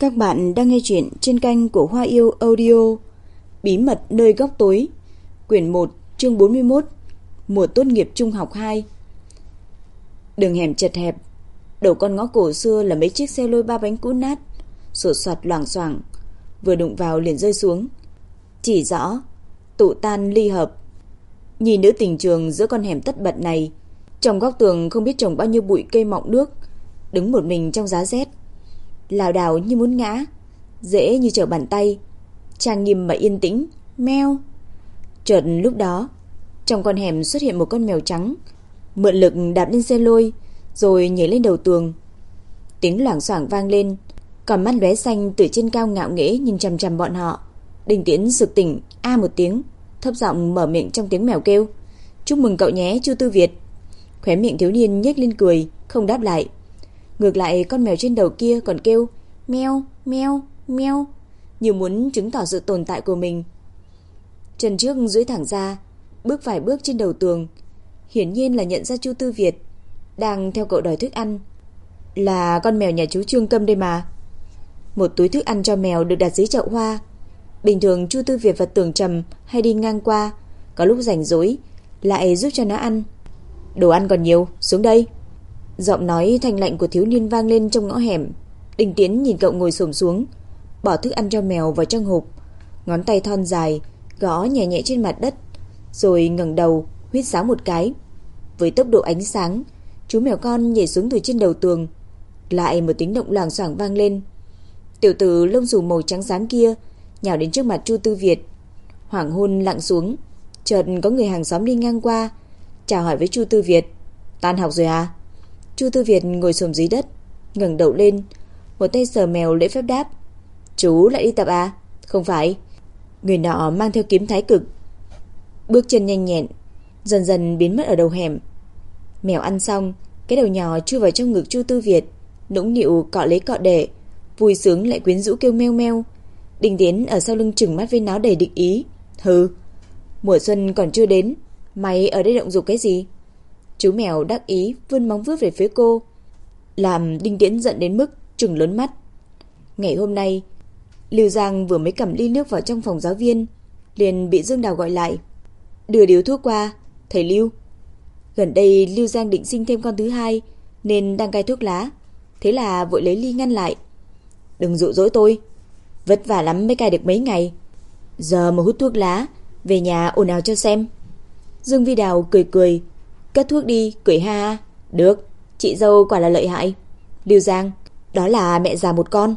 Các bạn đang nghe chuyện trên kênh của Hoa Yêu Audio. Bí mật nơi góc tối, quyển 1, chương 41, mùa tốt nghiệp trung học 2. Đường hẻm chật hẹp, đầu con ngõ cổ xưa là mấy chiếc xe lôi ba bánh cũ nát, sột soạt loảng xoảng, vừa đụng vào liền rơi xuống. Chỉ rõ tụ tan ly hợp. Nhìn nữ tình trường giữa con hẻm tất bật này, trong góc tường không biết trồng bao nhiêu bụi cây mọng nước, đứng một mình trong giá rét, lảo đảo như muốn ngã, dễ như trở bàn tay, trang nghiêm mà yên tĩnh. Meo. Chợt lúc đó, trong con hẻm xuất hiện một con mèo trắng, mượn lực đạp lên xe lôi, rồi nhảy lên đầu tường. Tiếng loảng xoảng vang lên, còn mắt lóe xanh từ trên cao ngạo nghễ nhìn chằm chằm bọn họ. Đinh Tiễn sực tỉnh, a một tiếng, thấp giọng mở miệng trong tiếng mèo kêu: "Chúc mừng cậu nhé, Chu Tư Việt." Khóe miệng thiếu niên nhếch lên cười, không đáp lại. Ngược lại con mèo trên đầu kia còn kêu meo meo meo, như muốn chứng tỏ sự tồn tại của mình. Chân trước duỗi thẳng ra, bước vài bước trên đầu tường, hiển nhiên là nhận ra Chu Tư Việt đang theo cậu đòi thức ăn. Là con mèo nhà chú Trương Câm đây mà. Một túi thức ăn cho mèo được đặt dưới chậu hoa. Bình thường Chu Tư Việt và Tưởng Trầm hay đi ngang qua, có lúc rảnh rỗi lại giúp cho nó ăn. "Đồ ăn còn nhiều, xuống đây." Giọng nói thanh lạnh của thiếu niên vang lên trong ngõ hẻm. Đinh Tiễn nhìn cậu ngồi xổm xuống, bỏ thức ăn cho mèo vào trong hộp, ngón tay thon dài gõ nhẹ nhẹ trên mặt đất, rồi ngẩng đầu huýt sáo một cái. Với tốc độ ánh sáng, chú mèo con nhảy xuống từ trên đầu tường. Lại một tiếng động loảng xoảng vang lên. Tiểu tử lông xù màu trắng xám kia nhào đến trước mặt Chu Tư Việt. Hoàng hôn lặng xuống, chợt có người hàng xóm đi ngang qua, chào hỏi với Chu Tư Việt: "Tan học rồi à?" Chu Tư Việt ngồi xổm dưới đất, ngẩng đầu lên, một tay sờ mèo lễ phép đáp: "Chú lại đi tập à?" "Không phải." Người nọ mang theo kiếm thái cực, bước chân nhanh nhẹn, dần dần biến mất ở đầu hẻm. Mèo ăn xong, cái đầu nhỏ chui vào trong ngực Chu Tư Việt, nũng nịu cọ lấy cọ để, vui sướng lại quyến rũ kêu meo meo. Đinh Tiến ở sau lưng trừng mắt với nó đầy địch ý: "Hừ, mùa xuân còn chưa đến, mày ở đây động dục cái gì?" Chú mèo đắc ý vươn móng vuốt về phía cô, làm Đinh Tiễn giận đến mức trừng lớn mắt. Ngày hôm nay, Lưu Giang vừa mới cầm ly nước vào trong phòng giáo viên, liền bị Dương Đào gọi lại: "Đưa điếu thuốc qua, thầy Lưu." Gần đây Lưu Giang định sinh thêm con thứ hai nên đang cai thuốc lá, thế là vội lấy ly ngăn lại: "Đừng dụ dỗ tôi, vất vả lắm mới cai được mấy ngày, giờ mà hút thuốc lá, về nhà ồn ào cho xem." Dương Vi Đào cười cười, cất thuốc đi, cười ha: "Được, chị dâu quả là lợi hại." "Lưu Giang, đó là mẹ già một con."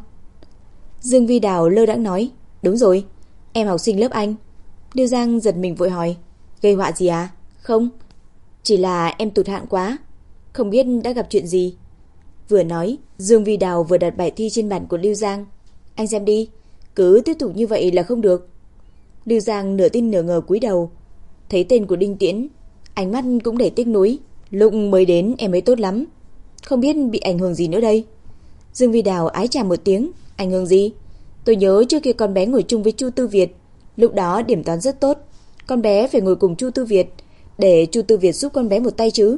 Dương Vi Đào lơ đãng nói: "Đúng rồi, em học sinh lớp anh." Lưu Giang giật mình vội hỏi: "Gây họa gì à?" "Không, chỉ là em tụt hạng quá, không biết đã gặp chuyện gì." Vừa nói, Dương Vi Đào vừa đặt bài thi trên bàn của Lưu Giang: "Anh xem đi, cứ tiếp tục như vậy là không được." Lưu Giang nửa tin nửa ngờ cúi đầu, thấy tên của Đinh Tiễn, ánh mắt cũng đầy tiếc nuối: "Lúc mới đến em ấy tốt lắm, không biết bị ảnh hưởng gì nữa đây." Dương Vi Đào ái chà một tiếng: "Ảnh hưởng gì? Tôi nhớ trước kia con bé ngồi chung với Chu Tư Việt, lúc đó điểm toán rất tốt, con bé phải ngồi cùng Chu Tư Việt, để Chu Tư Việt giúp con bé một tay chứ."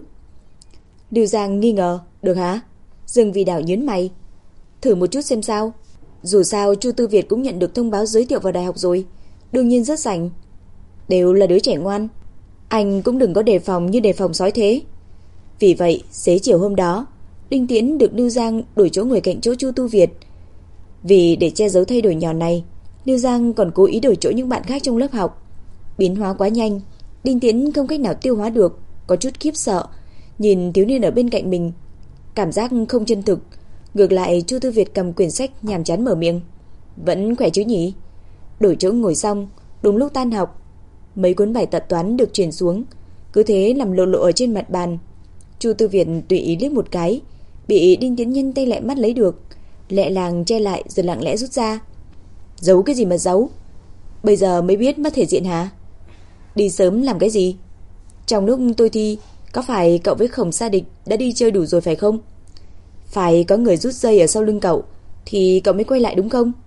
Lưu Giang nghi ngờ: "Được hả?" Dương Vi Đào nhướng mày: "Thử một chút xem sao. Dù sao Chu Tư Việt cũng nhận được thông báo giới thiệu vào đại học rồi, đương nhiên rất rảnh. Đều là đứa trẻ ngoan, anh cũng đừng có đề phòng như đề phòng sói thế." Vì vậy, xế chiều hôm đó, Đinh Tiễn được Lưu Giang đổi chỗ ngồi cạnh chỗ Chu Tư Việt. Vì để che giấu thay đổi nhỏ này, Lưu Giang còn cố ý đổi chỗ những bạn khác trong lớp học. Biến hóa quá nhanh, Đinh Tiễn không cách nào tiêu hóa được, có chút khiếp sợ, nhìn thiếu niên ở bên cạnh mình, cảm giác không chân thực. Ngược lại Chu Tư Việt cầm quyển sách nhàm chán mở miệng: "Vẫn khỏe chứ nhỉ?" Đổi chỗ ngồi xong, đúng lúc tan học, mấy cuốn bài tập toán được chuyển xuống, cứ thế nằm lộ lộ ở trên mặt bàn. Chu Tư Việt tùy ý liếc một cái, bị Đinh Tiễn nhân tay lại mắt lấy được, lẹ làng che lại rồi lặng lẽ rút ra: "Giấu cái gì mà giấu? Bây giờ mới biết mất thể diện hả? Đi sớm làm cái gì? Trong lúc tôi thi, có phải cậu với Khổng Sa Địch đã đi chơi đủ rồi phải không? Phải có người rút dây ở sau lưng cậu thì cậu mới quay lại đúng không?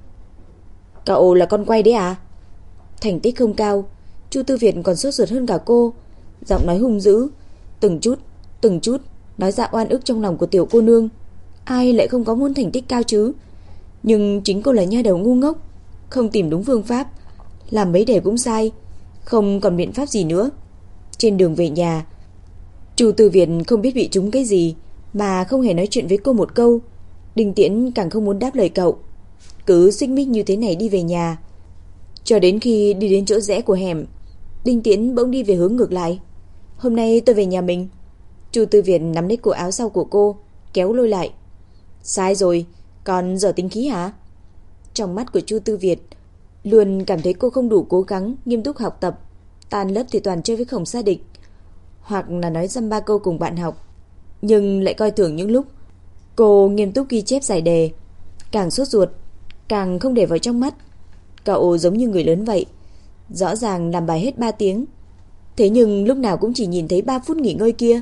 Cậu là con quay đấy à?" Thành tích không cao, Chu Tư Việt còn sốt ruột hơn cả cô, giọng nói hung dữ, từng chút nói ra oan ức trong lòng của tiểu cô nương. Ai lại không có muốn thành tích cao chứ? Nhưng chính cô là nha đầu ngu ngốc, không tìm đúng phương pháp, làm mấy đề cũng sai, không còn biện pháp gì nữa. Trên đường về nhà, Chu Tư Việt không biết bị trúng cái gì mà không hề nói chuyện với cô một câu. Đinh Tiễn càng không muốn đáp lời cậu. Cứ xích mích như thế này đi về nhà. Cho đến khi đi đến chỗ rẽ của hẻm, Đinh Tiễn bỗng đi về hướng ngược lại. Hôm nay tôi về nhà mình. Chu Tư Việt nắm lấy cổ áo sau của cô, kéo lôi lại. Sai rồi, còn giờ tính khí hả? Trong mắt của Chu Tư Việt luôn cảm thấy cô không đủ cố gắng nghiêm túc học tập, tan lớp thì toàn chơi với Khổng Sa Địch, hoặc là nói dăm ba câu cùng bạn học, nhưng lại coi thường những lúc cô nghiêm túc ghi chép giải đề. Càng sốt ruột, càng không để vào trong mắt. Cậu giống như người lớn vậy, rõ ràng làm bài hết 3 tiếng, thế nhưng lúc nào cũng chỉ nhìn thấy 3 phút nghỉ ngơi kia.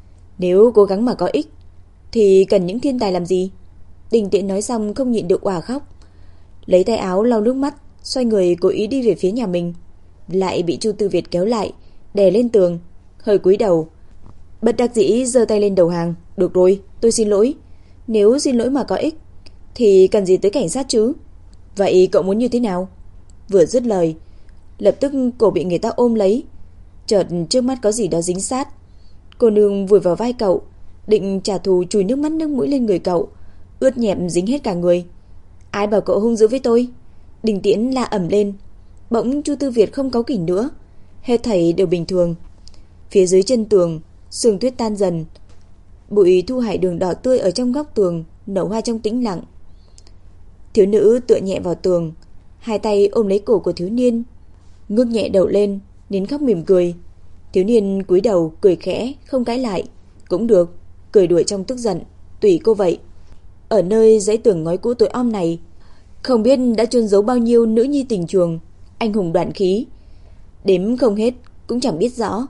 Nếu cố gắng mà có ích thì cần những thiên tài làm gì? Đinh Tiễn nói xong không nhịn được òa khóc, lấy tay áo lau nước mắt, xoay người cố ý đi về phía nhà mình, lại bị Chu Tư Việt kéo lại, đè lên tường, hơi cúi đầu, bất đắc dĩ giơ tay lên đầu hàng. Được rồi, tôi xin lỗi. Nếu xin lỗi mà có ích thì cần gì tới cảnh sát chứ? Vậy cậu muốn như thế nào? Vừa dứt lời, lập tức cổ bị người ta ôm lấy, chợt trước mắt có gì đó dính sát. Cô nương vùi vào vai cậu, định trả thù, chùi nước mắt nước mũi lên người cậu, ướt nhẹp dính hết cả người. Ai bảo cậu hung dữ với tôi? Đinh Tiễn la ầm lên. Bỗng Chu Tư Việt không cáu kỉnh nữa, hết thảy đều bình thường. Phía dưới chân tường, sương tuyết tan dần, bụi thu hải đường đỏ tươi ở trong góc tường nở hoa trong tĩnh lặng. Thiếu nữ tựa nhẹ vào tường, hai tay ôm lấy cổ của thiếu niên, ngước nhẹ đầu lên, nín khóc mỉm cười. Thiếu niên cúi đầu cười khẽ, không cãi lại. Cũng được, cười đuổi trong tức giận, tùy cô vậy. Ở nơi dãy tường ngói cũ tối om này, không biết đã chôn giấu bao nhiêu nữ nhi tình trường, anh hùng đoạn khí, đếm không hết cũng chẳng biết rõ.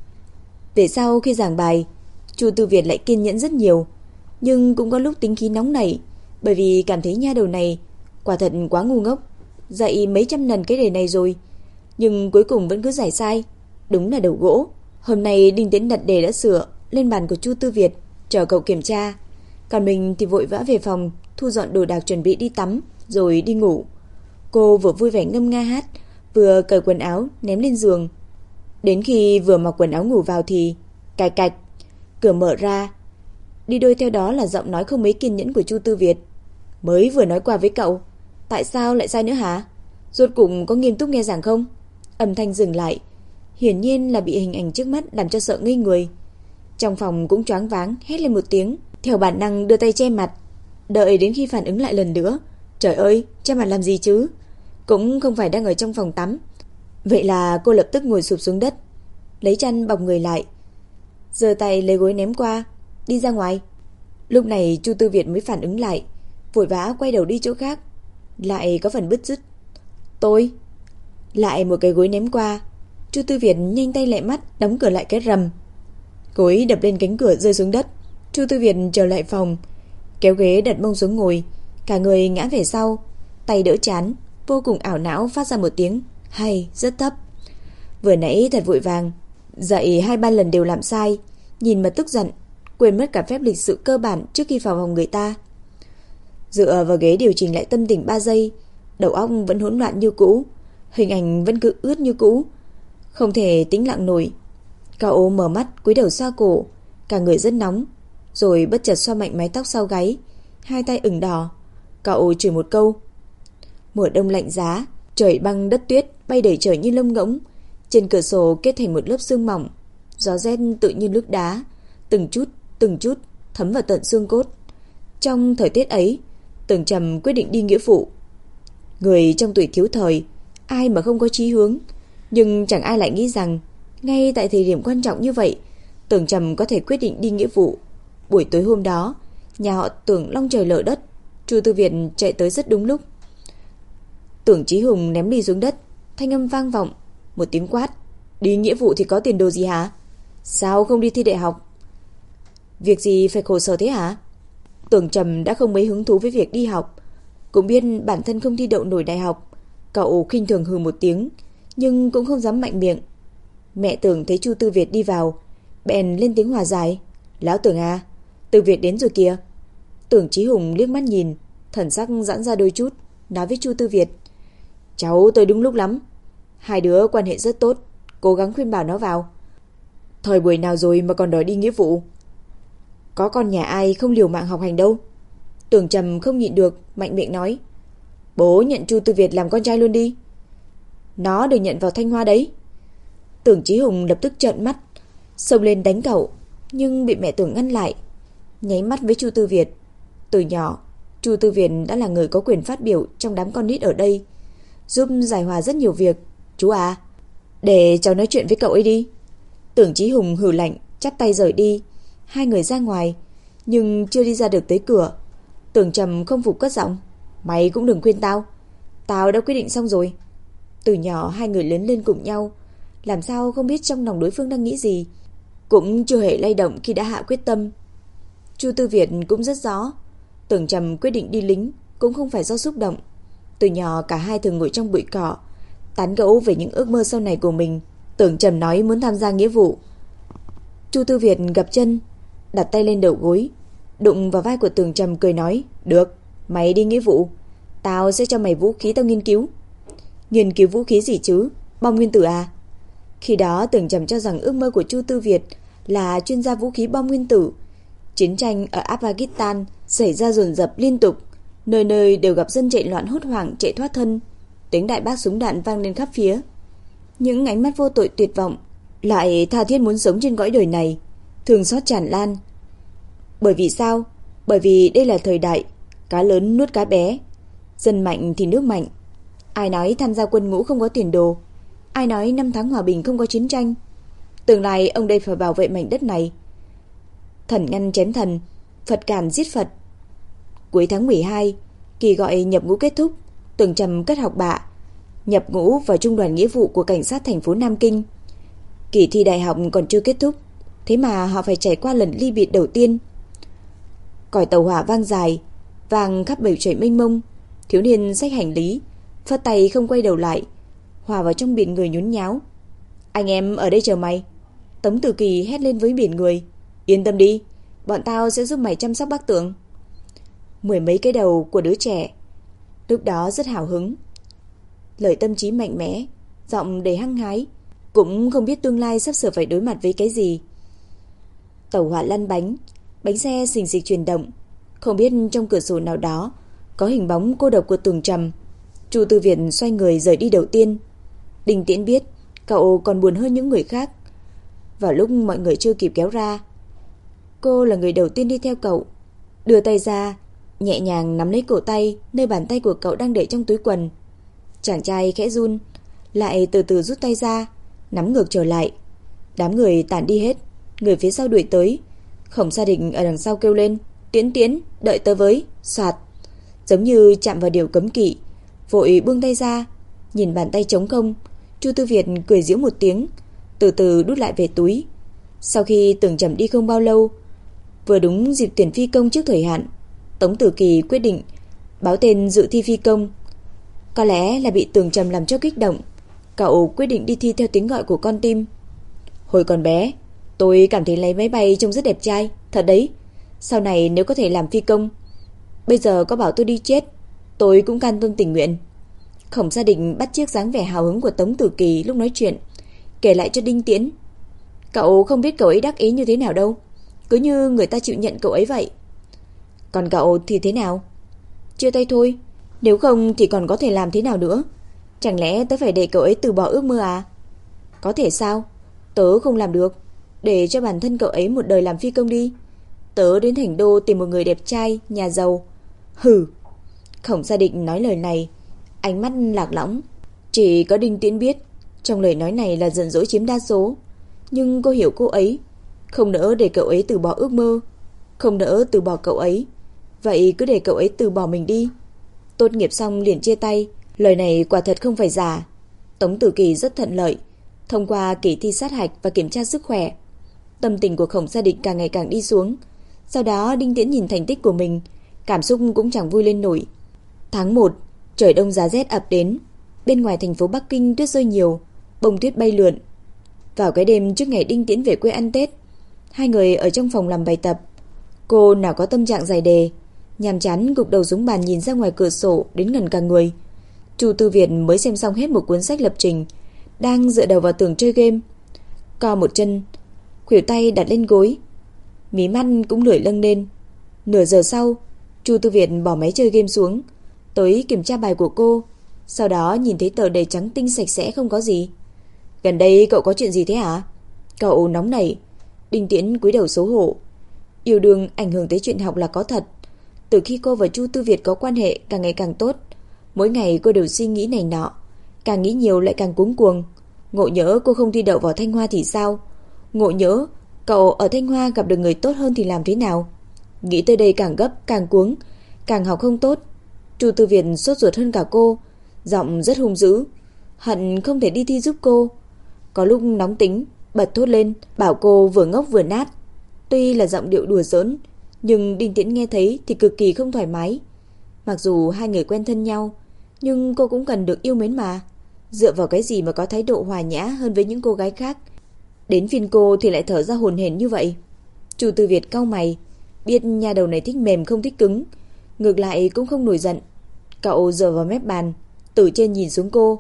Về sau khi giảng bài, Chu Tư Việt lại kiên nhẫn rất nhiều, nhưng cũng có lúc tính khí nóng nảy, bởi vì cảm thấy nha đầu này quả thật quá ngu ngốc, dạy mấy trăm lần cái đề này rồi, nhưng cuối cùng vẫn cứ giải sai, đúng là đầu gỗ. Hôm nay Đinh Tiễn đặt đề đã sửa lên bàn của Chu Tư Việt, chờ cậu kiểm tra, còn mình thì vội vã về phòng thu dọn đồ đạc chuẩn bị đi tắm rồi đi ngủ. Cô vừa vui vẻ ngâm nga hát, vừa cởi quần áo ném lên giường. Đến khi vừa mặc quần áo ngủ vào thì cạch cạch, cửa mở ra, đi đôi theo đó là giọng nói không mấy kiên nhẫn của Chu Tư Việt. Mới vừa nói qua với cậu, tại sao lại sai nữa hả? Rốt cuộc có nghiêm túc nghe giảng không? Âm thanh dừng lại, hiển nhiên là bị hình ảnh trước mắt làm cho sợ ngây người. Trong phòng cũng choáng váng, hét lên một tiếng, theo bản năng đưa tay che mặt, đợi đến khi phản ứng lại lần nữa. Trời ơi, che mặt làm gì chứ? Cũng không phải đang ở trong phòng tắm. Vậy là cô lập tức ngồi sụp xuống đất, lấy chăn bọc người lại, giơ tay lấy gối ném qua, đi ra ngoài. Lúc này Chu Tư Việt mới phản ứng lại, vội vã quay đầu đi chỗ khác, lại có phần bứt rứt. Tôi lại một cái gối ném qua. Chu Tư Việt nhanh tay lẹ mắt đóng cửa lại cái rầm. Gối đập lên cánh cửa rơi xuống đất. Chu Tư Việt trở lại phòng, kéo ghế đặt mông xuống ngồi, cả người ngã về sau, tay đỡ trán, vô cùng ảo não phát ra một tiếng hay rất thấp. Vừa nãy thật vội vàng, dạy 2-3 lần đều làm sai, nhìn mà tức giận, quên mất cả phép lịch sự cơ bản trước khi vào phòng người ta. Dựa vào ghế điều chỉnh lại tâm tình 3 giây, đầu óc vẫn hỗn loạn như cũ, hình ảnh vẫn cứ ướt như cũ, không thể tĩnh lặng nổi. Cậu mở mắt cúi đầu xoa cổ, cả người rất nóng, rồi bất chợt xoa mạnh mái tóc sau gáy, hai tay ửng đỏ. Cậu chửi một câu. Mùa đông lạnh giá, trời băng đất tuyết bay đầy trời như lông ngỗng, trên cửa sổ kết thành một lớp sương mỏng, gió rét tự như nước đá, từng chút thấm vào tận xương cốt. Trong thời tiết ấy, Tưởng Trầm quyết định đi nghĩa vụ. Người trong tuổi thiếu thời, ai mà không có chí hướng, nhưng chẳng ai lại nghĩ rằng ngay tại thời điểm quan trọng như vậy, Tưởng Trầm có thể quyết định đi nghĩa vụ. Buổi tối hôm đó, nhà họ Tưởng long trời lở đất, Chu Tư Việt chạy tới rất đúng lúc. Tưởng Chí Hùng ném ly xuống đất, thanh âm vang vọng, một tiếng quát. Đi nghĩa vụ thì có tiền đồ gì hả? Sao không đi thi đại học? Việc gì phải khổ sở thế hả? Tưởng Trầm đã không mấy hứng thú với việc đi học, cũng biết bản thân không thi đậu nổi đại học. Cậu khinh thường hừ một tiếng, nhưng cũng không dám mạnh miệng. Mẹ Tưởng thấy Chu Tư Việt đi vào, bèn lên tiếng hòa giải. Lão Tưởng à, Tư Việt đến rồi kìa. Tưởng Chí Hùng liếc mắt nhìn, thần sắc giãn ra đôi chút, nói với Chu Tư Việt: cháu tới đúng lúc lắm. Hai đứa quan hệ rất tốt, cố gắng khuyên bảo nó vào. Thời buổi nào rồi mà còn đòi đi nghĩa vụ? Có con nhà ai không liều mạng học hành đâu. Tưởng Trầm không nhịn được, mạnh miệng nói: bố nhận Chu Tư Việt làm con trai luôn đi. Nó được nhận vào Thanh Hoa đấy. Tưởng Chí Hùng lập tức trợn mắt, xông lên đánh cậu, nhưng bị mẹ Tưởng ngăn lại, nháy mắt với Chu Tư Việt. Từ nhỏ, Chu Tư Việt đã là người có quyền phát biểu trong đám con nít ở đây, giúp giải hòa rất nhiều việc. Chú à, để cháu nói chuyện với cậu ấy đi. Tưởng Chí Hùng hừ lạnh, chắp tay rời đi. Hai người ra ngoài, nhưng chưa đi ra được tới cửa, Tưởng Trầm không phục cất giọng: mày cũng đừng khuyên tao, tao đã quyết định xong rồi. Từ nhỏ hai người lớn lên cùng nhau, làm sao không biết trong lòng đối phương đang nghĩ gì, cũng chưa hề lay động khi đã hạ quyết tâm. Chu Tư Việt cũng rất rõ, Tưởng Trầm quyết định đi lính cũng không phải do xúc động. Từ nhỏ cả hai thường ngồi trong bụi cỏ, tán gẫu về những ước mơ sau này của mình. Tưởng Trầm nói muốn tham gia nghĩa vụ. Chu Tư Việt gập chân, đặt tay lên đầu gối, đụng vào vai của Tưởng Trầm, cười nói: được, mày đi nghĩa vụ, tao sẽ cho mày vũ khí tao nghiên cứu. Nghiên cứu vũ khí gì chứ? Bom nguyên tử à? Khi đó Tưởng Trầm cho rằng ước mơ của Chu Tư Việt là chuyên gia vũ khí bom nguyên tử. Chiến tranh ở Afghanistan xảy ra dồn dập liên tục, nơi nơi đều gặp dân chạy loạn hốt hoảng chạy thoát thân, tiếng đại bác súng đạn vang lên khắp phía. Những ánh mắt vô tội tuyệt vọng lại tha thiết muốn sống trên cõi đời này, thương xót tràn lan. Bởi vì sao? Bởi vì đây là thời đại cá lớn nuốt cá bé, dân mạnh thì nước mạnh. Ai nói tham gia quân ngũ không có tiền đồ? Ai nói năm tháng hòa bình không có chiến tranh? Tương lai ông đây phải bảo vệ mảnh đất này. Thần ngăn chém thần, Phật cản giết Phật. Cuối tháng 12, kỳ gọi nhập ngũ kết thúc. Tưởng Trầm cất học bạ, nhập ngũ vào trung đoàn nghĩa vụ của cảnh sát thành phố Nam Kinh. Kỳ thi đại học còn chưa kết thúc, thế mà họ phải trải qua lần ly biệt đầu tiên. Còi tàu hỏa vang dài, vang khắp bầu trời mênh mông. Thiếu niên xách hành lý, phất tay không quay đầu lại, hòa vào trong biển người nhốn nháo. Anh em ở đây chờ mày. Tống Tử Kỳ hét lên với biển người: yên tâm đi, bọn tao sẽ giúp mày chăm sóc bác Tưởng. Mười mấy cái đầu của đứa trẻ lúc đó rất hào hứng, lời tâm trí mạnh mẽ, giọng đầy hăng hái, cũng không biết tương lai sắp sửa phải đối mặt với cái gì. Tàu hỏa lăn bánh, bánh xe xình xịch chuyển động, không biết trong cửa sổ nào đó có hình bóng cô độc của Tưởng Trầm. Chu Tư Việt xoay người rời đi đầu tiên. Đinh Tiễn biết cậu còn buồn hơn những người khác. Vào lúc mọi người chưa kịp kéo ra, cô là người đầu tiên đi theo cậu, đưa tay ra, nhẹ nhàng nắm lấy cổ tay nơi bàn tay của cậu đang để trong túi quần. Chàng trai khẽ run, lại từ từ rút tay ra, nắm ngược trở lại. Đám người tản đi hết, người phía sau đuổi tới. Khổng Sa Định ở đằng sau kêu lên: Tiễn Tiễn, đợi tớ với. Soạt, giống như chạm vào điều cấm kỵ, vội buông tay ra. Nhìn bàn tay trống không, Chu Tư Việt cười giễu một tiếng, từ từ đút lại về túi. Sau khi Tưởng Trầm đi không bao lâu, vừa đúng dịp tuyển phi công trước thời hạn, Tống Tử Kỳ quyết định báo tên dự thi phi công. Có lẽ là bị Tưởng Trầm làm cho kích động, cậu quyết định đi thi theo tiếng gọi của con tim. Hồi còn bé, tôi cảm thấy lái máy bay trông rất đẹp trai, thật đấy. Sau này nếu có thể làm phi công, bây giờ có bảo tôi đi chết, tôi cũng can tâm tình nguyện. Khổng Sa Định bắt chước dáng vẻ hào hứng của Tống Tử Kỳ lúc nói chuyện, kể lại cho Đinh Tiễn. Cậu không biết cậu ấy đắc ý như thế nào đâu, cứ như người ta chịu nhận cậu ấy vậy. Còn cậu thì thế nào? Chia tay thôi, nếu không thì còn có thể làm thế nào nữa? Chẳng lẽ tớ phải để cậu ấy từ bỏ ước mơ à? Có thể sao? Tớ không làm được. Để cho bản thân cậu ấy một đời làm phi công đi. Tớ đến Thành Đô tìm một người đẹp trai, nhà giàu. Hừ. Khổng Sa Định nói lời này, ánh mắt lạc lõng. Chỉ có Đinh Tiễn biết trong lời nói này là giận dỗi chiếm đa số. Nhưng cô hiểu cô ấy, không nỡ để cậu ấy từ bỏ ước mơ, không nỡ từ bỏ cậu ấy. Vậy cứ để cậu ấy từ bỏ mình đi. Tốt nghiệp xong liền chia tay. Lời này quả thật không phải giả. Tống Tử Kỳ rất thuận lợi thông qua kỳ thi sát hạch và kiểm tra sức khỏe. Tâm tình của Khổng Sa Định càng ngày càng đi xuống. Sau đó Đinh Tiễn nhìn thành tích của mình, cảm xúc cũng chẳng vui lên nổi. Tháng 1, trời đông giá rét ập đến. Bên ngoài thành phố Bắc Kinh tuyết rơi nhiều, bông tuyết bay lượn. Vào cái đêm trước ngày Đinh Tiễn về quê ăn Tết, hai người ở trong phòng làm bài tập. Cô nào có tâm trạng giải đề, nhàm chán gục đầu xuống bàn nhìn ra ngoài cửa sổ đến ngẩn cả người. Chu Tư Việt mới xem xong hết một cuốn sách lập trình, đang dựa đầu vào tường chơi game, co một chân, khuỷu tay đặt lên gối, mí mắt cũng lưỡi lâng lên. Nửa giờ sau, Chu Tư Việt bỏ máy chơi game xuống, tới kiểm tra bài của cô, sau đó nhìn thấy tờ đầy trắng tinh sạch sẽ không có gì. Gần đây cậu có chuyện gì thế hả? Cậu nóng nảy. Đinh Tiễn cúi đầu xấu hổ. Yêu đương ảnh hưởng tới chuyện học là có thật. Từ khi cô và Chu Tư Việt có quan hệ càng ngày càng tốt, mỗi ngày cô đều suy nghĩ này nọ, càng nghĩ nhiều lại càng cuống cuồng. Ngộ nhỡ cô không thi đậu vào Thanh Hoa thì sao? Ngộ nhỡ cậu ở Thanh Hoa gặp được người tốt hơn thì làm thế nào? Nghĩ tới đây càng gấp, càng cuống, càng học không tốt. Chu Tư Việt sốt ruột hơn cả cô, giọng rất hung dữ, hận không thể đi thi giúp cô. Có lúc nóng tính, bật thốt lên, bảo cô vừa ngốc vừa nát. Tuy là giọng điệu đùa giỡn, nhưng Đinh Tiễn nghe thấy thì cực kỳ không thoải mái. Mặc dù hai người quen thân nhau, nhưng cô cũng cần được yêu mến mà. Dựa vào cái gì mà có thái độ hòa nhã hơn với những cô gái khác? Đến phiên cô thì lại thở ra hổn hển như vậy. Chu Tư Việt cau mày, biết nhà đầu này thích mềm không thích cứng, ngược lại cũng không nổi giận. Cậu dựa vào mép bàn, từ trên nhìn xuống cô,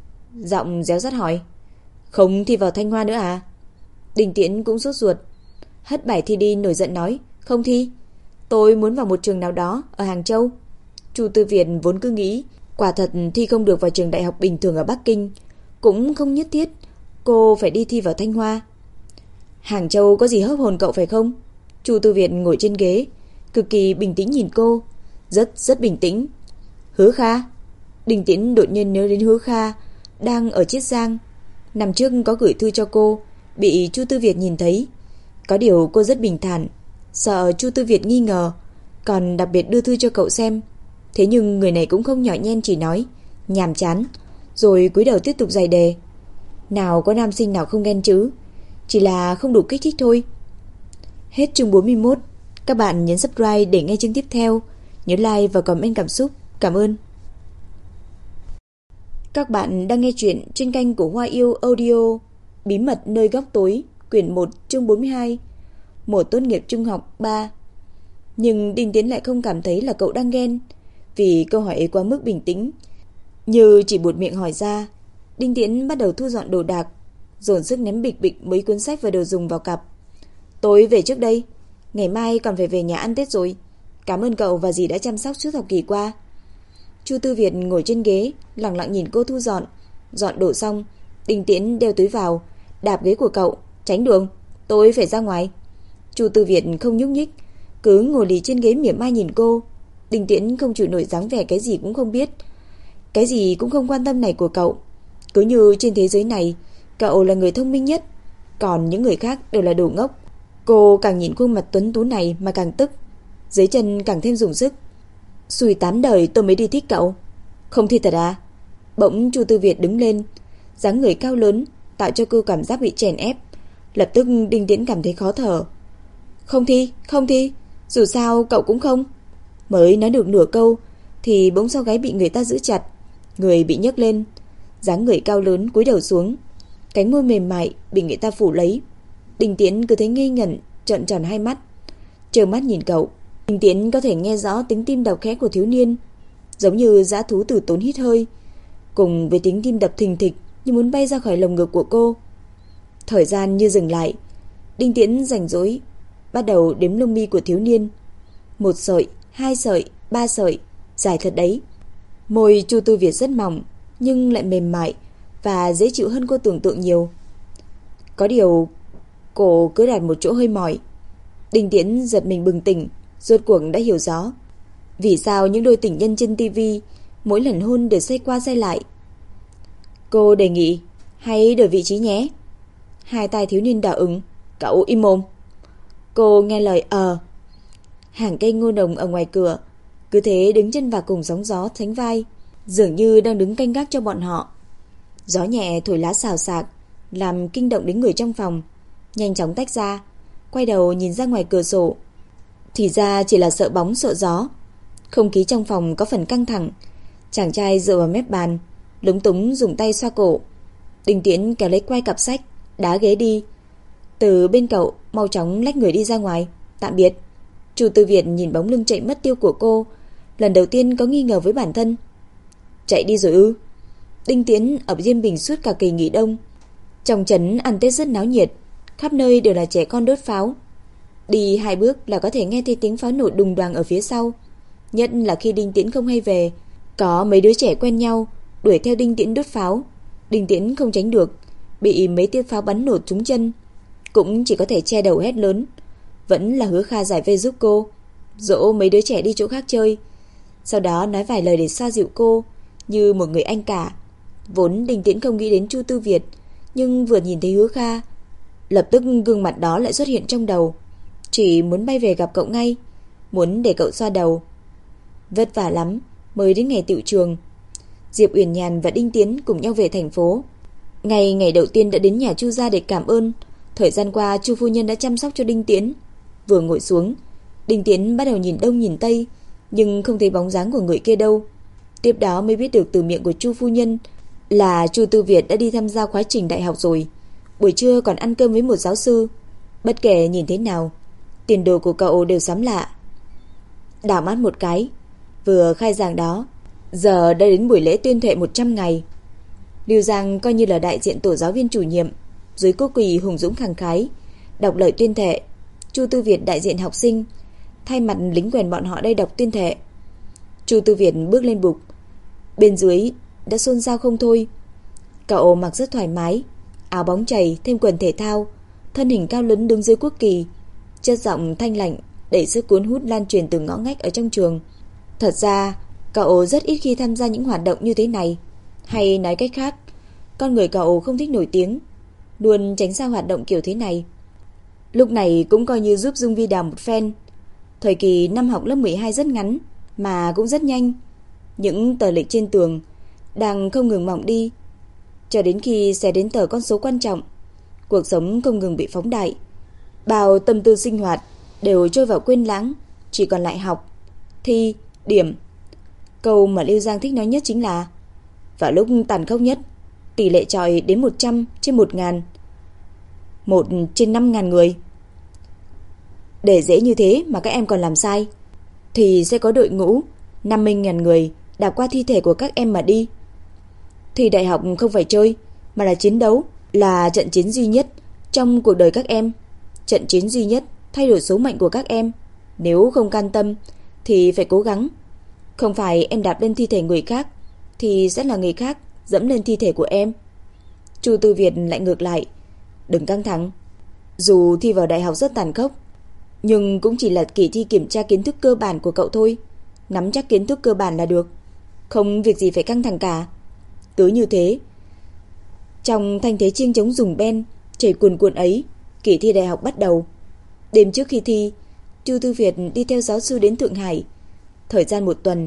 giọng réo rắt hỏi: "Không thi vào Thanh Hoa nữa à?" Đinh Tiễn cũng sốt ruột, hất bài thi đi, nổi giận nói: "Không thi, tôi muốn vào một trường nào đó ở Hàng Châu." Chu Tư Việt vốn cứ nghĩ quả thật thi không được vào trường đại học bình thường ở Bắc Kinh, cũng không nhất thiết cô phải đi thi vào Thanh Hoa. Hàng Châu có gì hấp hồn cậu phải không? Chu Tư Việt ngồi trên ghế, cực kỳ bình tĩnh nhìn cô, rất bình tĩnh. Hứa Kha. Đinh Tiễn đột nhiên nhớ đến Hứa Kha đang ở Chiết Giang, năm trước có gửi thư cho cô, bị Chu Tư Việt nhìn thấy. Có điều cô rất bình thản, sợ Chu Tư Việt nghi ngờ, còn đặc biệt đưa thư cho cậu xem. Thế nhưng người này cũng không nhỏ nhen, chỉ nói nhàm chán, rồi cúi đầu tiếp tục giải đề. Nào có nam sinh nào không ghen chứ, chỉ là không đủ kích thích thôi. Hết chương 41. Các bạn nhấn subscribe để nghe chương tiếp theo, nhớ like và comment cảm xúc. Cảm ơn. Các bạn đang nghe chuyện trên kênh của Hoa Yêu Audio. Bí mật nơi góc tối, quyển 1, chương 42. Mùa tốt nghiệp trung học 3. Nhưng Đinh Tiến lại không cảm thấy là cậu đang ghen, vì câu hỏi ấy quá mức bình tĩnh, như chỉ buột miệng hỏi ra. Đinh Tiến bắt đầu thu dọn đồ đạc, dồn sức ném bịch bịch mấy cuốn sách và đồ dùng vào cặp. Tôi về trước đây, ngày mai còn phải về nhà ăn Tết rồi. Cảm ơn cậu và dì đã chăm sóc suốt học kỳ qua. Chu Tư Việt ngồi trên ghế, lặng lặng nhìn cô thu dọn. Dọn đồ xong, Đinh Tiến đeo túi vào, đạp ghế của cậu: "Tránh đường, tôi phải ra ngoài." Chu Tư Việt không nhúc nhích, cứ ngồi lì trên ghế mỉa mai nhìn cô. Đinh Tiến không chịu nổi dáng vẻ cái gì cũng không biết, cái gì cũng không quan tâm này của cậu. Cứ như trên thế giới này, cậu là người thông minh nhất, còn những người khác đều là đồ ngốc. Cô càng nhìn khuôn mặt tuấn tú này mà càng tức, dưới chân càng thêm dùng sức. Xui 8 đời tôi mới đi thích cậu. Không thi thật à? Bỗng Chu Tư Việt đứng lên, dáng người cao lớn tạo cho cô cảm giác bị chèn ép. Lập tức Đinh Tiễn cảm thấy khó thở. Không thi, dù sao cậu cũng không. Mới nói được nửa câu thì bỗng sau gáy bị người ta giữ chặt, người bị nhấc lên, dáng người cao lớn cúi đầu xuống, cánh môi mềm mại bị người ta phủ lấy. Đinh Tiễn cứ thấy ngây ngẩn, trợn tròn hai mắt, trợn mắt nhìn cậu. Đinh Tiễn có thể nghe rõ tiếng tim đập khẽ của thiếu niên, giống như dã thú tử tốn hít hơi, cùng với tiếng tim đập thình thịch như muốn bay ra khỏi lồng ngực của cô. Thời gian như dừng lại. Đinh Tiễn rảnh rỗi bắt đầu đếm lông mi của thiếu niên. 1 sợi, 2 sợi, 3 sợi, dài thật đấy. Môi Chu Tư Việt rất mỏng, nhưng lại mềm mại và dễ chịu hơn cô tưởng tượng nhiều. Có điều cổ cứ đặt một chỗ hơi mỏi. Đinh Tiễn giật mình bừng tỉnh, rốt cuộc đã hiểu rõ vì sao những đôi tình nhân trên tivi mỗi lần hôn đều xoay qua xoay lại. Cô đề nghị hãy đổi vị trí nhé. Hai tai thiếu niên đỏ ửng. Cậu im mồm. Cô nghe lời Hàng cây ngô đồng ở ngoài cửa cứ thế đứng chân vào cùng sóng gió sánh vai, dường như đang đứng canh gác cho bọn họ. Gió nhẹ thổi lá xào xạc, làm kinh động đến người trong phòng. Nhanh chóng tách ra, quay đầu nhìn ra ngoài cửa sổ. Thì ra chỉ là sợ bóng sợ gió. Không khí trong phòng có phần căng thẳng. Chàng trai dựa vào mép bàn, lúng túng dùng tay xoa cổ. Đinh Tiễn kéo lấy quai cặp sách, đá ghế đi. Từ bên cậu mau chóng lách người đi ra ngoài. Tạm biệt. Chu Tư Việt nhìn bóng lưng chạy mất tiêu của cô, lần đầu tiên có nghi ngờ với bản thân. Chạy đi rồi ư? Đinh Tiến ở Diêm Bình suốt cả kỳ nghỉ đông. Trong trấn ăn Tết rất náo nhiệt, khắp nơi đều là trẻ con đốt pháo. Đi 2 bước là có thể nghe thấy tiếng pháo nổ đùng đoàng ở phía sau. Nhất là khi Đinh Tiễn không hay về, có mấy đứa trẻ quen nhau đuổi theo Đinh Tiễn đốt pháo. Đinh Tiễn không tránh được, bị mấy tia pháo bắn nổ trúng chân, cũng chỉ có thể che đầu hét lớn. Vẫn là Hứa Kha giải vây giúp cô, dỗ mấy đứa trẻ đi chỗ khác chơi, sau đó nói vài lời để xoa dịu cô như một người anh cả. Vốn Đinh Tiễn không nghĩ đến Chu Tư Việt, nhưng vừa nhìn thấy Hứa Kha, lập tức gương mặt đó lại xuất hiện trong đầu. Chỉ muốn bay về gặp cậu ngay, muốn để cậu xoa đầu. Vất vả lắm mới đến ngày tựu trường. Diệp Uyển Nhàn và Đinh Tiến cùng nhau về thành phố. Ngày đầu tiên đã đến nhà Chu gia để cảm ơn. Thời gian qua Chu phu nhân đã chăm sóc cho Đinh Tiến. Vừa ngồi xuống, Đinh Tiến bắt đầu nhìn đông nhìn tây, nhưng không thấy bóng dáng của người kia đâu. Tiếp đó mới biết được từ miệng của Chu phu nhân là Chu Tư Việt đã đi tham gia khóa trình đại học rồi. Buổi trưa còn ăn cơm với một giáo sư. Bất kể nhìn thế nào, tiền đồ của cậu đều xám lạ. Đảo mắt một cái, vừa khai giảng đó, giờ đã đến buổi lễ tuyên thệ 100 ngày. Lưu Giang coi như là đại diện tổ giáo viên chủ nhiệm, dưới cô quỳ hùng dũng khẳng khái đọc lời tuyên thệ. Chu Tư Việt đại diện học sinh, thay mặt lính quèn bọn họ đây đọc tuyên thệ. Chu Tư Việt bước lên bục, bên dưới đã xôn xao không thôi. Cậu mặc rất thoải mái, áo bóng chày thêm quần thể thao, thân hình cao lớn đứng dưới quốc kỳ, chất giọng thanh lạnh đẩy sức cuốn hút lan truyền từ ngõ ngách ở trong trường. Thật ra cậu rất ít khi tham gia những hoạt động như thế này, hay nói cách khác, con người cậu không thích nổi tiếng, luôn tránh xa hoạt động kiểu thế này. Lúc này cũng coi như giúp Dung Vi Đào một phen. Thời kỳ năm học lớp 12 rất ngắn mà cũng rất nhanh. Những tờ lịch trên tường đang không ngừng mỏng đi, cho đến khi sẽ đến tờ con số quan trọng. Cuộc sống không ngừng bị phóng đại, bao tâm tư sinh hoạt đều trôi vào quên lãng, chỉ còn lại học, thi, điểm. Câu mà Lưu Giang thích nói nhất chính là vào lúc tàn khốc nhất, tỷ lệ chọi đến 100 trên 1.000, 1 trên 5.000 người. Để dễ như thế mà các em còn làm sai, thì sẽ có đội ngũ 50.000 người đạp qua thi thể của các em mà đi. Thi đại học không phải chơi, mà là chiến đấu, là trận chiến duy nhất trong cuộc đời các em, trận chiến duy nhất thay đổi số mệnh của các em. Nếu không can tâm thì phải cố gắng. Không phải em đạp lên thi thể người khác, thì sẽ là người khác dẫm lên thi thể của em. Chu Tư Việt lại ngược lại, đừng căng thẳng. Dù thi vào đại học rất tàn khốc, nhưng cũng chỉ là kỳ thi kiểm tra kiến thức cơ bản của cậu thôi. Nắm chắc kiến thức cơ bản là được, không việc gì phải căng thẳng cả. Cứ như thế, trong thanh thế chiêng trống rùng ben chảy cuồn cuộn ấy, kỳ thi đại học bắt đầu. Đêm trước khi thi, Chu Tư Việt đi theo giáo sư đến Thượng Hải. Thời gian 1 tuần.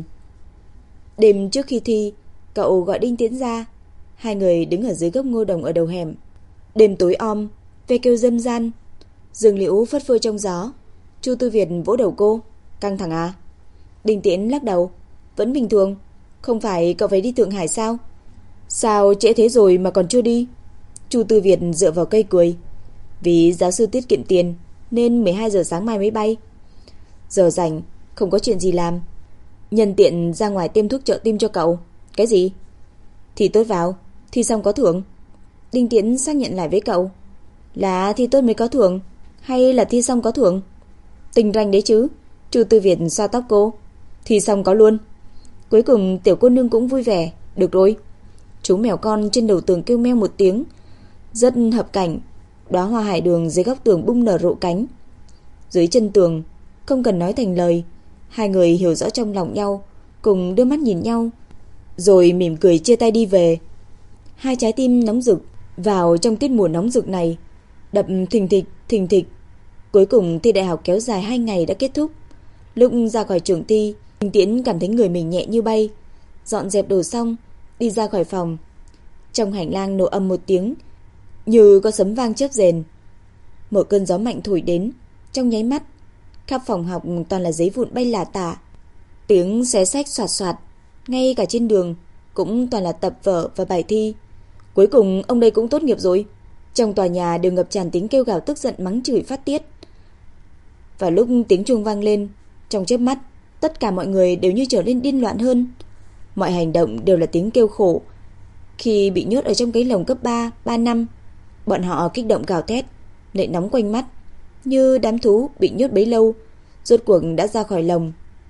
Đêm trước khi thi, cậu gọi Đinh Tiến ra. Hai người đứng ở dưới gốc ngô đồng ở đầu hẻm. Đêm tối om, ve kêu râm ran, dương liễu phất phơ trong gió. Chu Tư Việt vỗ đầu cô. Căng thẳng à? Đinh Tiến lắc đầu. Vẫn bình thường. Không phải cậu phải đi Thượng Hải sao? Sao trễ thế rồi mà còn chưa đi? Chu Tư Việt dựa vào cây cười. Vì giáo sư tiết kiệm tiền nên 12 giờ sáng mai mới bay. Giờ rảnh, không có chuyện gì làm, nhân tiện ra ngoài tiêm thuốc trợ tim cho cậu. Cái gì? Thi tốt vào, thi xong có thưởng. Đinh Tiến xác nhận lại với cậu. Là thi tốt mới có thưởng, hay là thi xong có thưởng? Tình ranh đấy chứ. Chu Tư Việt xoa tóc cô. Thi xong có luôn. Cuối cùng tiểu cô nương cũng vui vẻ. Được rồi. Chú mèo con trên đầu tường kêu meo một tiếng, rất hợp cảnh. Đóa hoa hải đường dưới góc tường bung nở rộ cánh. Dưới chân tường, không cần nói thành lời, hai người hiểu rõ trong lòng nhau, cùng đưa mắt nhìn nhau, rồi mỉm cười chia tay đi về. Hai trái tim nóng rực vào trong tiết mùa nóng rực này, đập thình thịch thình thịch. Cuối cùng thi đại học kéo dài 2 ngày đã kết thúc. Lúc ra khỏi trường thi, Đinh Tiễn cảm thấy người mình nhẹ như bay. Dọn dẹp đồ xong, đi ra khỏi phòng. Trong hành lang nổ ầm một tiếng, như có sấm vang chớp rền. Một cơn gió mạnh thổi đến, trong nháy mắt, khắp phòng học toàn là giấy vụn bay lả tả. Tiếng xé xách xoạt xoạt, ngay cả trên đường cũng toàn là tập vở và bài thi. Cuối cùng ông đây cũng tốt nghiệp rồi. Trong tòa nhà đều ngập tràn tiếng kêu gào tức giận mắng chửi phát tiết. Vào lúc tiếng chuông vang lên, trong chớp mắt, tất cả mọi người đều như trở nên điên loạn hơn. Mọi hành động đều là tiếng kêu khổ. Khi bị nhốt ở trong cái lồng cấp 3, 3 năm, bọn họ kích động gào thét, lệ nóng quanh mắt, như đám thú bị nhốt bấy lâu, rốt cuộc đã ra khỏi lồng.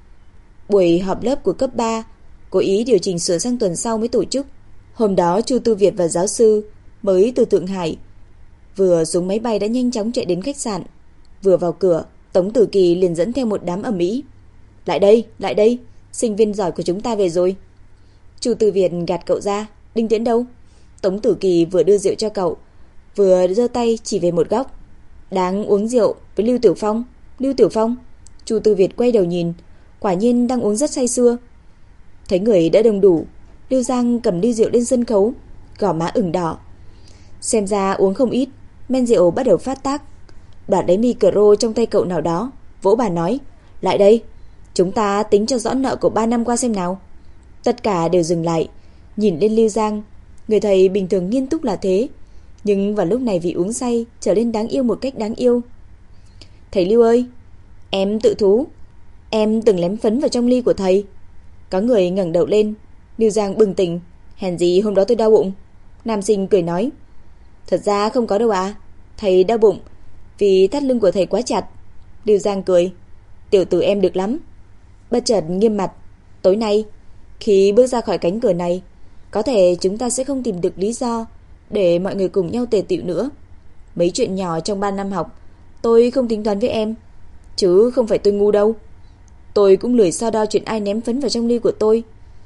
Buổi họp lớp của cấp 3 cố ý điều chỉnh sửa sang tuần sau mới tổ chức. Hôm đó Chu Tư Việt và giáo sư mới từ Thượng Hải vừa xuống máy bay đã nhanh chóng chạy đến khách sạn. Vừa vào cửa, Tống Tử Kỳ liền dẫn theo một đám ầm ĩ. Lại đây, sinh viên giỏi của chúng ta về rồi. Chu Tư Việt gạt cậu ra. Đinh Tiễn đâu? Tống Tử Kỳ vừa đưa rượu cho cậu, vừa giơ tay chỉ về một góc. Đang uống rượu với Lưu Tiểu Phong. Lưu Tiểu Phong? Chu Tư Việt quay đầu nhìn, quả nhiên đang uống rất say sưa. Thấy người đã đông đủ, Lưu Giang cầm ly rượu lên sân khấu, gò má ửng đỏ. Xem ra uống không ít, men rượu bắt đầu phát tác. Đoạt lấy micro trong tay cậu nào đó, vỗ bàn nói: "Lại đây, chúng ta tính cho rõ nợ của 3 năm qua xem nào." Tất cả đều dừng lại, nhìn lên Lưu Giang. Người thầy bình thường nghiêm túc là thế, nhưng vào lúc này vì uống say trở nên đáng yêu một cách đáng yêu. "Thầy Lưu ơi, em tự thú, em từng lém phấn vào trong ly của thầy." Có người ngẩng đầu lên. Lưu Giang bừng tỉnh: "Hèn gì hôm đó tôi đau bụng." Nam sinh cười nói: "Thật ra không có đâu à, thầy đau bụng vì thắt lưng của thầy quá chặt." Lưu Giang cười: "Tiểu tử em được lắm." Bất chợt nghiêm mặt: "Tối nay khi bước ra khỏi cánh cửa này, có thể chúng ta sẽ không tìm được lý do để mọi người cùng nhau tề tựu nữa. Mấy chuyện nhỏ trong 3 năm học tôi không tính toán với em, chứ không phải tôi ngu đâu. Tôi cũng lười so đo chuyện ai ném phấn vào trong ly của tôi.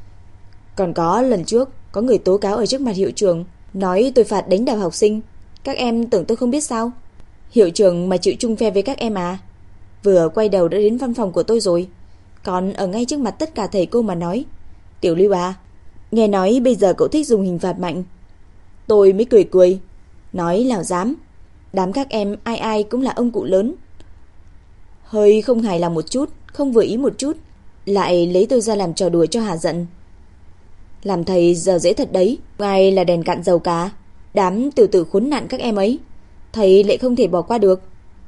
Còn có lần trước có người tố cáo ở trước mặt hiệu trưởng, nói tôi phạt đánh đập học sinh. Các em tưởng tôi không biết sao? Hiệu trưởng mà chịu chung phe với các em à? Vừa quay đầu đã đến văn phòng của tôi rồi, còn ở ngay trước mặt tất cả thầy cô mà nói: Tiểu Lưu à, nghe nói bây giờ cậu thích dùng hình phạt mạnh." Tôi mới cười, nói nào dám, đám các em ai ai cũng là ông cụ lớn. Hơi không hài lòng một chút, không vừa ý một chút, lại lấy tôi ra làm trò đùa cho hà giận. Làm thầy giờ dễ thật đấy, ai là đèn cạn dầu cả. Đám tiểu tử khốn nạn các em ấy, thầy lại không thể bỏ qua được.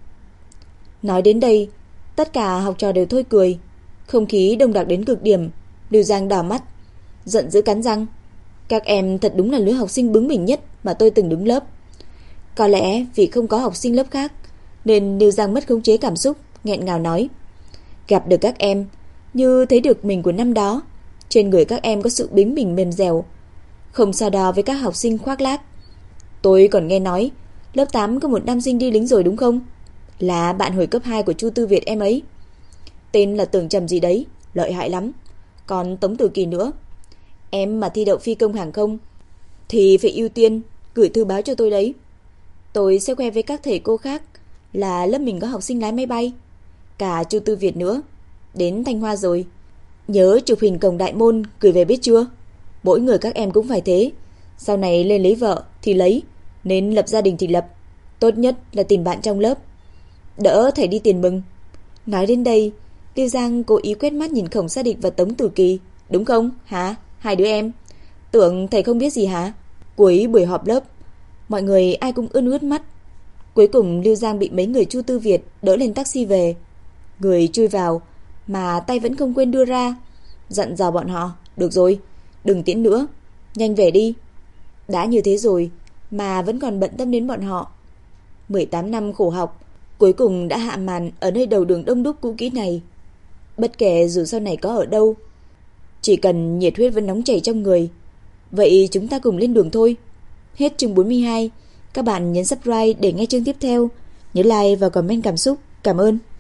Nói đến đây, tất cả học trò đều thôi cười. Không khí đông đặc đến cực điểm. Lưu Giang đỏ mắt, giận dữ cắn răng: "Các em thật đúng là lứa học sinh bướng bỉnh nhất mà tôi từng đứng lớp." Có lẽ vì không có học sinh lớp khác nên Lưu Giang mất khống chế cảm xúc, nghẹn ngào nói: "Gặp được các em như thấy được mình của năm đó. Trên người các em có sự bướng bỉnh mềm dẻo, không so đo với các học sinh khoác lác. Tôi còn nghe nói lớp 8 có một nam sinh đi lính rồi đúng không? Là bạn hồi cấp 2 của Chu Tư Việt em ấy. Tên là Tưởng Trầm gì đấy, lợi hại lắm. Còn Tống Tử Kỳ nữa. Em mà thi đậu phi công hàng không thì phải ưu tiên gửi thư báo cho tôi đấy. Tôi sẽ khoe với các thầy cô khác là lớp mình có học sinh lái máy bay. Cả Chu Tư Việt nữa. Đến Thanh Hoa rồi. Nhớ chụp hình cổng đại môn gửi về biết chưa? Mỗi người các em cũng phải thế. Sau này lên lấy vợ thì lấy, nên lập gia đình thì lập. Tốt nhất là tìm bạn trong lớp, đỡ thầy đi tiền mừng." Nói đến đây, Lưu Giang cố ý quét mắt nhìn Khổng Sa Địch và Tống Tử Kỳ. "Đúng không hả? Hai đứa em tưởng thầy không biết gì hả?" Cuối buổi họp lớp, mọi người ai cũng ươn ướt mắt. Cuối cùng Lưu Giang bị mấy người Chu Tư Việt đỡ lên taxi về. Người chui vào mà tay vẫn không quên đưa ra, dặn dò bọn họ: "Được rồi, đừng tiễn nữa, nhanh về đi." Đã như thế rồi mà vẫn còn bận tâm đến bọn họ. 18 năm khổ học cuối cùng đã hạ màn ở nơi đầu đường đông đúc cũ kỹ này. Bất kể dù sau này có ở đâu, chỉ cần nhiệt huyết vẫn nóng chảy trong người, vậy chúng ta cùng lên đường thôi. Hết chương 42. Các bạn nhấn subscribe để nghe chương tiếp theo. Nhớ like và comment cảm xúc. Cảm ơn.